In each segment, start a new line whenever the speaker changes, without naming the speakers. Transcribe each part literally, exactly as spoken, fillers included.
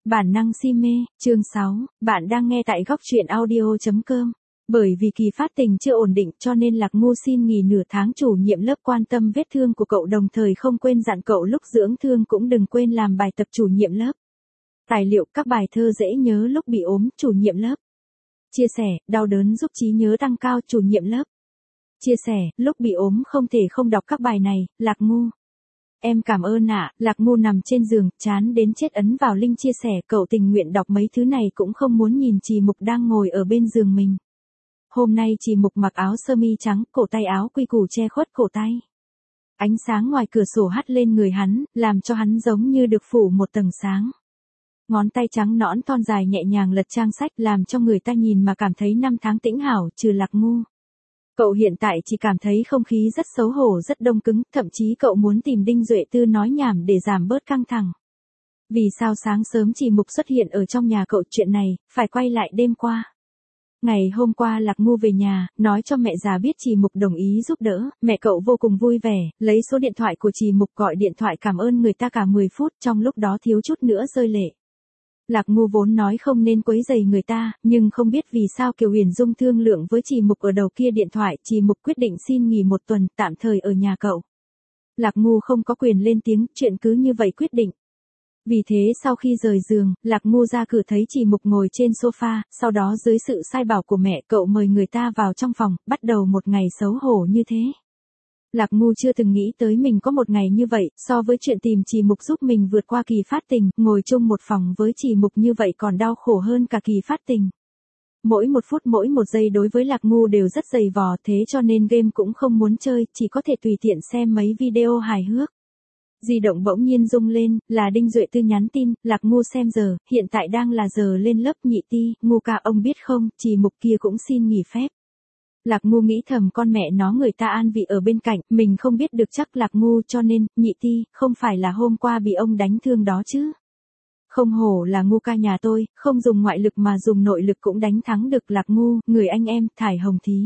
Bản năng si mê, chương sáu, bạn đang nghe tại góc truyện audio chấm com. Bởi vì kỳ phát tình chưa ổn định cho nên Lạc Ngu xin nghỉ nửa tháng, chủ nhiệm lớp quan tâm vết thương của cậu đồng thời không quên dặn cậu lúc dưỡng thương cũng đừng quên làm bài tập chủ nhiệm lớp. Tài liệu các bài thơ dễ nhớ lúc bị ốm, chủ nhiệm lớp. Chia sẻ, đau đớn giúp trí nhớ tăng cao, chủ nhiệm lớp. Chia sẻ, lúc bị ốm không thể không đọc các bài này, Lạc Ngu. Em cảm ơn ạ, Lạc Ngu nằm trên giường, chán đến chết ấn vào link chia sẻ, cậu tình nguyện đọc mấy thứ này cũng không muốn nhìn Trì Mục đang ngồi ở bên giường mình. Hôm nay Trì Mục mặc áo sơ mi trắng, cổ tay áo quy củ che khuất cổ tay. Ánh sáng ngoài cửa sổ hắt lên người hắn, làm cho hắn giống như được phủ một tầng sáng. Ngón tay trắng nõn thon dài nhẹ nhàng lật trang sách làm cho người ta nhìn mà cảm thấy năm tháng tĩnh hảo, trừ Lạc Ngu. Cậu hiện tại chỉ cảm thấy không khí rất xấu hổ, rất đông cứng, thậm chí cậu muốn tìm Đinh Duệ Tư nói nhảm để giảm bớt căng thẳng. Vì sao sáng sớm Trì Mục xuất hiện ở trong nhà cậu, chuyện này, phải quay lại đêm qua. Ngày hôm qua Lạc Ngu về nhà, nói cho mẹ già biết Trì Mục đồng ý giúp đỡ, mẹ cậu vô cùng vui vẻ, lấy số điện thoại của Trì Mục gọi điện thoại cảm ơn người ta cả mười phút, trong lúc đó thiếu chút nữa rơi lệ. Lạc Ngu vốn nói không nên quấy rầy người ta, nhưng không biết vì sao Kiều Huyền Dung thương lượng với Trì Mục ở đầu kia điện thoại, Trì Mục quyết định xin nghỉ một tuần, tạm thời ở nhà cậu. Lạc Ngu không có quyền lên tiếng, chuyện cứ như vậy quyết định. Vì thế sau khi rời giường, Lạc Ngu ra cửa thấy Trì Mục ngồi trên sofa, sau đó dưới sự sai bảo của mẹ cậu mời người ta vào trong phòng, bắt đầu một ngày xấu hổ như thế. Lạc Ngu chưa từng nghĩ tới mình có một ngày như vậy, so với chuyện tìm Trì Mục giúp mình vượt qua kỳ phát tình, ngồi chung một phòng với Trì Mục như vậy còn đau khổ hơn cả kỳ phát tình. Mỗi một phút mỗi một giây đối với Lạc Ngu đều rất dày vò, thế cho nên game cũng không muốn chơi, chỉ có thể tùy tiện xem mấy video hài hước. Di động bỗng nhiên rung lên, là Đinh Duệ Tư nhắn tin, Lạc Ngu xem giờ, hiện tại đang là giờ lên lớp, Nhị Ti, Ngu ca ông biết không, Trì Mục kia cũng xin nghỉ phép. Lạc Ngu nghĩ thầm con mẹ nó người ta an vị ở bên cạnh, mình không biết được chắc Lạc Ngu cho nên, Nhị Ti, không phải là hôm qua bị ông đánh thương đó chứ. Không hổ là Ngu ca nhà tôi, không dùng ngoại lực mà dùng nội lực cũng đánh thắng được Lạc Ngu, người anh em, thải hồng thí.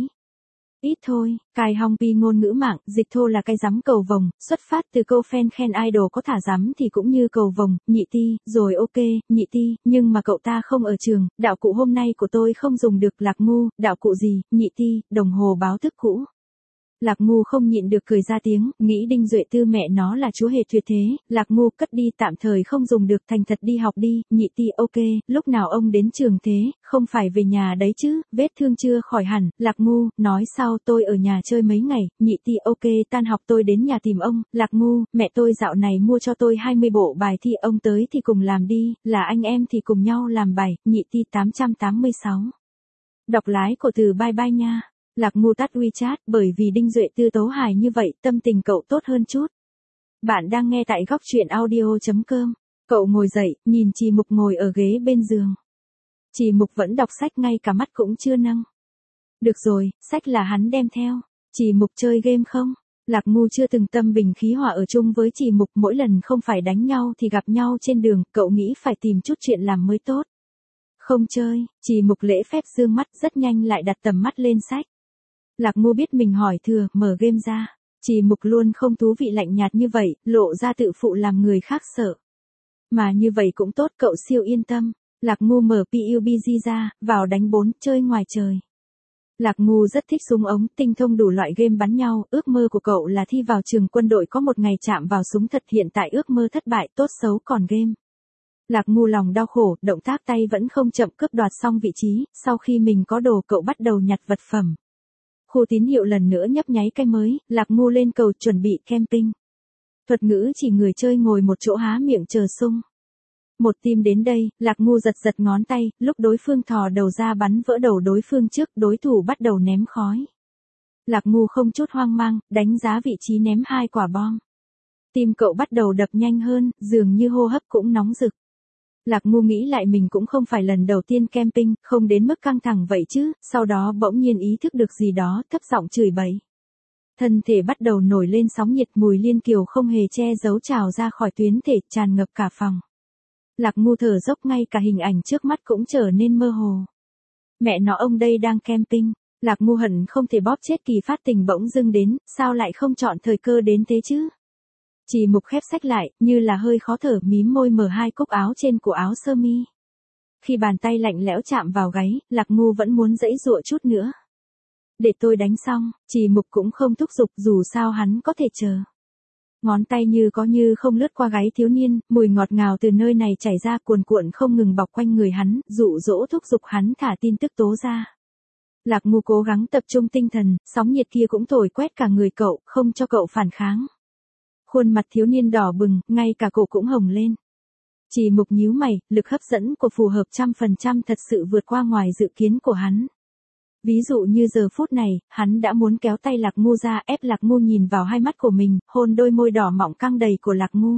Ít thôi, cài hong pi ngôn ngữ mạng, dịch thô là cái rắm cầu vồng, xuất phát từ câu fan khen idol có thả rắm thì cũng như cầu vồng, Nhị Ti, rồi ok, Nhị Ti, nhưng mà cậu ta không ở trường, đạo cụ hôm nay của tôi không dùng được. Lạc Ngu, đạo cụ gì, Nhị Ti, đồng hồ báo thức cũ. Lạc Ngu không nhịn được cười ra tiếng, nghĩ Đinh Duệ Tư mẹ nó là chúa hề tuyệt thế, Lạc Ngu cất đi tạm thời không dùng được, thành thật đi học đi, Nhị Ti ok, lúc nào ông đến trường thế, không phải về nhà đấy chứ, vết thương chưa khỏi hẳn, Lạc Ngu, nói sau tôi ở nhà chơi mấy ngày, Nhị Ti ok, tan học tôi đến nhà tìm ông, Lạc Ngu, mẹ tôi dạo này mua cho tôi hai mươi bộ bài thi, ông tới thì cùng làm đi, là anh em thì cùng nhau làm bài, Nhị Ti tám trăm tám mươi sáu. Đọc lái của từ bye bye nha. Lạc Ngu tắt WeChat, bởi vì Đinh Duệ Tư tấu hài như vậy, tâm tình cậu tốt hơn chút. Bạn đang nghe tại góc truyện audio chấm com. Cậu ngồi dậy, nhìn Trì Mục ngồi ở ghế bên giường. Trì Mục vẫn đọc sách, ngay cả mắt cũng chưa nâng. Được rồi, sách là hắn đem theo. Trì Mục chơi game không? Lạc Ngu chưa từng tâm bình khí hòa ở chung với Trì Mục, mỗi lần không phải đánh nhau thì gặp nhau trên đường, cậu nghĩ phải tìm chút chuyện làm mới tốt. Không chơi, Trì Mục lễ phép dương mắt, rất nhanh lại đặt tầm mắt lên sách. Lạc Ngu biết mình hỏi thừa, mở game ra. Trì Mục luôn không thú vị, lạnh nhạt như vậy, lộ ra tự phụ làm người khác sợ. Mà như vậy cũng tốt, cậu siêu yên tâm. Lạc Ngu mở pê u bê giê ra, vào đánh bốn, chơi ngoài trời. Lạc Ngu rất thích súng ống, tinh thông đủ loại game bắn nhau, ước mơ của cậu là thi vào trường quân đội có một ngày chạm vào súng thật, hiện tại ước mơ thất bại, tốt xấu còn game. Lạc Ngu lòng đau khổ, động tác tay vẫn không chậm, cướp đoạt xong vị trí, sau khi mình có đồ cậu bắt đầu nhặt vật phẩm. Khu tín hiệu lần nữa nhấp nháy cái mới, Lạc Ngu lên cầu chuẩn bị camping. Thuật ngữ chỉ người chơi ngồi một chỗ há miệng chờ sung. Một team đến đây, Lạc Ngu giật giật ngón tay, lúc đối phương thò đầu ra bắn vỡ đầu đối phương trước, đối thủ bắt đầu ném khói. Lạc Ngu không chút hoang mang, đánh giá vị trí ném hai quả bom. Tim cậu bắt đầu đập nhanh hơn, dường như hô hấp cũng nóng rực. Lạc Ngu nghĩ lại mình cũng không phải lần đầu tiên camping, không đến mức căng thẳng vậy chứ, sau đó bỗng nhiên ý thức được gì đó, thấp giọng chửi bậy. Thân thể bắt đầu nổi lên sóng nhiệt, mùi liên kiều không hề che giấu trào ra khỏi tuyến thể, tràn ngập cả phòng. Lạc Ngu thở dốc, ngay cả hình ảnh trước mắt cũng trở nên mơ hồ. Mẹ nó, ông đây đang camping. Lạc Ngu hận không thể bóp chết kỳ phát tình bỗng dưng đến, sao lại không chọn thời cơ đến thế chứ? Trì Mục khép sách lại, như là hơi khó thở mím môi mở hai cúc áo trên của áo sơ mi. Khi bàn tay lạnh lẽo chạm vào gáy, Lạc Ngu vẫn muốn giãy giụa chút nữa. Để tôi đánh xong, Trì Mục cũng không thúc giục dù sao hắn có thể chờ. Ngón tay như có như không lướt qua gáy thiếu niên, mùi ngọt ngào từ nơi này chảy ra cuồn cuộn không ngừng bọc quanh người hắn, dụ dỗ thúc giục hắn thả tin tức tố ra. Lạc Ngu cố gắng tập trung tinh thần, sóng nhiệt kia cũng thổi quét cả người cậu, không cho cậu phản kháng. Khuôn mặt thiếu niên đỏ bừng, ngay cả cổ cũng hồng lên. Trì Mục nhíu mày, lực hấp dẫn của phù hợp trăm phần trăm thật sự vượt qua ngoài dự kiến của hắn. Ví dụ như giờ phút này, hắn đã muốn kéo tay Lạc Ngu ra ép Lạc Ngu nhìn vào hai mắt của mình, hôn đôi môi đỏ mọng căng đầy của Lạc Ngu.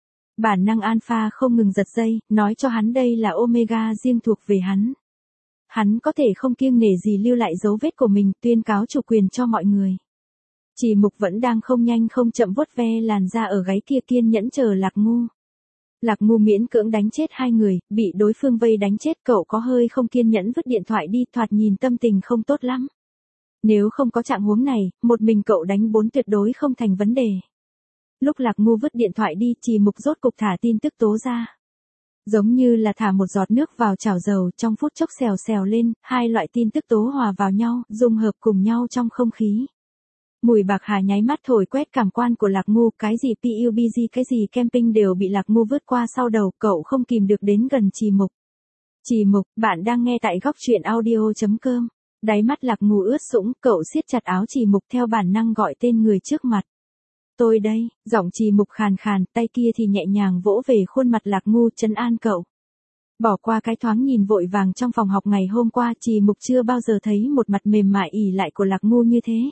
Bản năng alpha không ngừng giật dây, nói cho hắn đây là omega riêng thuộc về hắn. Hắn có thể không kiêng nể gì lưu lại dấu vết của mình, tuyên cáo chủ quyền cho mọi người. Trì Mục vẫn đang không nhanh không chậm vuốt ve làn da ở gáy kia kiên nhẫn chờ Lạc Ngu. Lạc Ngu miễn cưỡng đánh chết hai người, bị đối phương vây đánh chết, cậu có hơi không kiên nhẫn vứt điện thoại đi, thoạt nhìn tâm tình không tốt lắm. Nếu không có trạng huống này, một mình cậu đánh bốn tuyệt đối không thành vấn đề. Lúc Lạc Ngu vứt điện thoại đi, Trì Mục rốt cục thả tin tức tố ra. Giống như là thả một giọt nước vào chảo dầu, trong phút chốc xèo xèo lên, hai loại tin tức tố hòa vào nhau, dung hợp cùng nhau trong không khí. Mùi bạc hà nháy mắt thổi quét cảm quan của Lạc Ngu, cái gì pê u bê giê cái gì camping đều bị Lạc Ngu vứt qua sau đầu, cậu không kìm được đến gần Trì Mục. Trì Mục, bạn đang nghe tại góc truyện audio chấm com. Đáy mắt Lạc Ngu ướt sũng, cậu siết chặt áo Trì Mục theo bản năng gọi tên người trước mặt. Tôi đây, giọng Trì Mục khàn khàn, tay kia thì nhẹ nhàng vỗ về khuôn mặt Lạc Ngu trấn an cậu. Bỏ qua cái thoáng nhìn vội vàng trong phòng học ngày hôm qua, Trì Mục chưa bao giờ thấy một mặt mềm mại ỉ lại của Lạc Ngu như thế.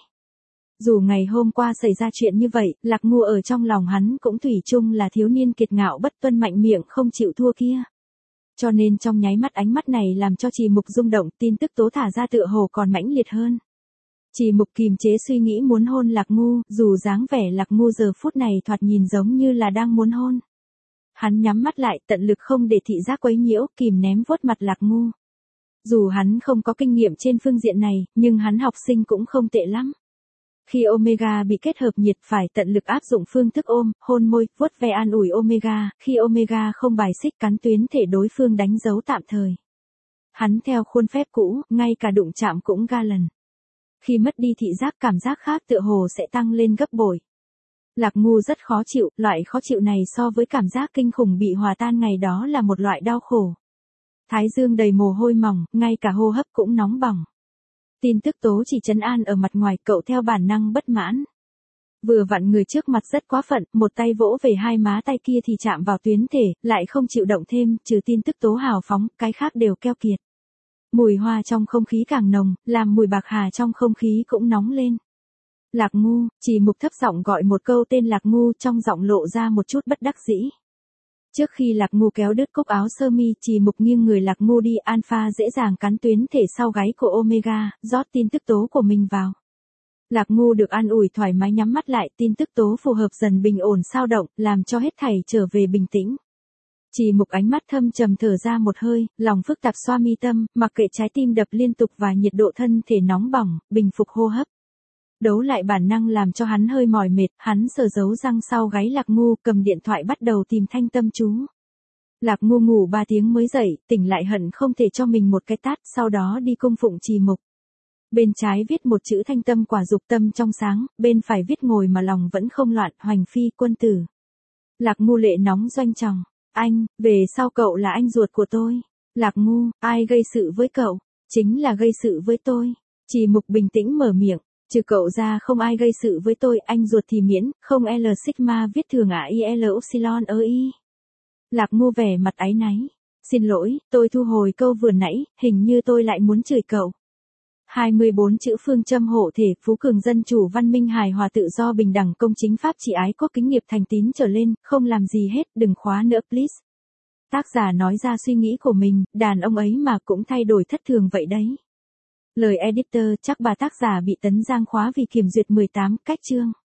Dù ngày hôm qua xảy ra chuyện như vậy, Lạc Ngu ở trong lòng hắn cũng thủy chung là thiếu niên kiệt ngạo bất tuân mạnh miệng không chịu thua kia. Cho nên trong nháy mắt ánh mắt này làm cho Trì Mục rung động, tin tức tố thả ra tựa hồ còn mãnh liệt hơn. Trì Mục kìm chế suy nghĩ muốn hôn Lạc Ngu, dù dáng vẻ Lạc Ngu giờ phút này thoạt nhìn giống như là đang muốn hôn. Hắn nhắm mắt lại, tận lực không để thị giác quấy nhiễu, kìm ném vuốt mặt Lạc Ngu. Dù hắn không có kinh nghiệm trên phương diện này, nhưng hắn học sinh cũng không tệ lắm. Khi omega bị kết hợp nhiệt phải tận lực áp dụng phương thức ôm, hôn môi, vuốt ve an ủi omega, khi omega không bài xích cắn tuyến thể đối phương đánh dấu tạm thời. Hắn theo khuôn phép cũ, ngay cả đụng chạm cũng ga lần. Khi mất đi thị giác cảm giác khác tựa hồ sẽ tăng lên gấp bội. Lạc Ngu rất khó chịu, loại khó chịu này so với cảm giác kinh khủng bị hòa tan ngày đó là một loại đau khổ. Thái dương đầy mồ hôi mỏng, ngay cả hô hấp cũng nóng bỏng. Tin tức tố chỉ trấn an ở mặt ngoài, cậu theo bản năng bất mãn. Vừa vặn người trước mặt rất quá phận, một tay vỗ về hai má, tay kia thì chạm vào tuyến thể, lại không chịu động thêm, trừ tin tức tố hào phóng, cái khác đều keo kiệt. Mùi hoa trong không khí càng nồng, làm mùi bạc hà trong không khí cũng nóng lên. Lạc Ngu, Trì Mục thấp giọng gọi một câu tên Lạc Ngu, trong giọng lộ ra một chút bất đắc dĩ. Trước khi Lạc Ngu kéo đứt cúc áo sơ mi, Trì Mục nghiêng người Lạc Ngu đi, alpha dễ dàng cắn tuyến thể sau gáy của omega, rót tin tức tố của mình vào. Lạc Ngu được an ủi thoải mái nhắm mắt lại, tin tức tố phù hợp dần bình ổn sao động, làm cho hết thảy trở về bình tĩnh. Trì Mục ánh mắt thâm trầm thở ra một hơi, lòng phức tạp xoa mi tâm, mặc kệ trái tim đập liên tục và nhiệt độ thân thể nóng bỏng, bình phục hô hấp. Đấu lại bản năng làm cho hắn hơi mỏi mệt, hắn sờ giấu răng sau gáy Lạc Ngu, cầm điện thoại bắt đầu tìm thanh tâm chú. Lạc Ngu ngủ ba tiếng mới dậy, tỉnh lại hận không thể cho mình một cái tát, sau đó đi cung phụng Trì Mục. Bên trái viết một chữ thanh tâm quả dục tâm trong sáng, bên phải viết ngồi mà lòng vẫn không loạn, hoành phi quân tử. Lạc Ngu lệ nóng doanh tròng. Anh, về sau cậu là anh ruột của tôi. Lạc Ngu, ai gây sự với cậu? Chính là gây sự với tôi. Trì Mục bình tĩnh mở miệng. Trừ cậu ra không ai gây sự với tôi, anh ruột thì miễn, không L sigma viết thường à I L upsilon ơ I. Lạc Ngu vẻ mặt áy náy. Xin lỗi, tôi thu hồi câu vừa nãy, hình như tôi lại muốn chửi cậu. hai mươi bốn chữ phương châm hộ thể, phú cường dân chủ văn minh hài hòa tự do bình đẳng công chính pháp trị ái quốc kính nghiệp thành tín trở lên, không làm gì hết, đừng khóa nữa please. Tác giả nói ra suy nghĩ của mình, đàn ông ấy mà cũng thay đổi thất thường vậy đấy. Lời editor, chắc bà tác giả bị Tấn Giang khóa vì kiểm duyệt mười tám cách chương.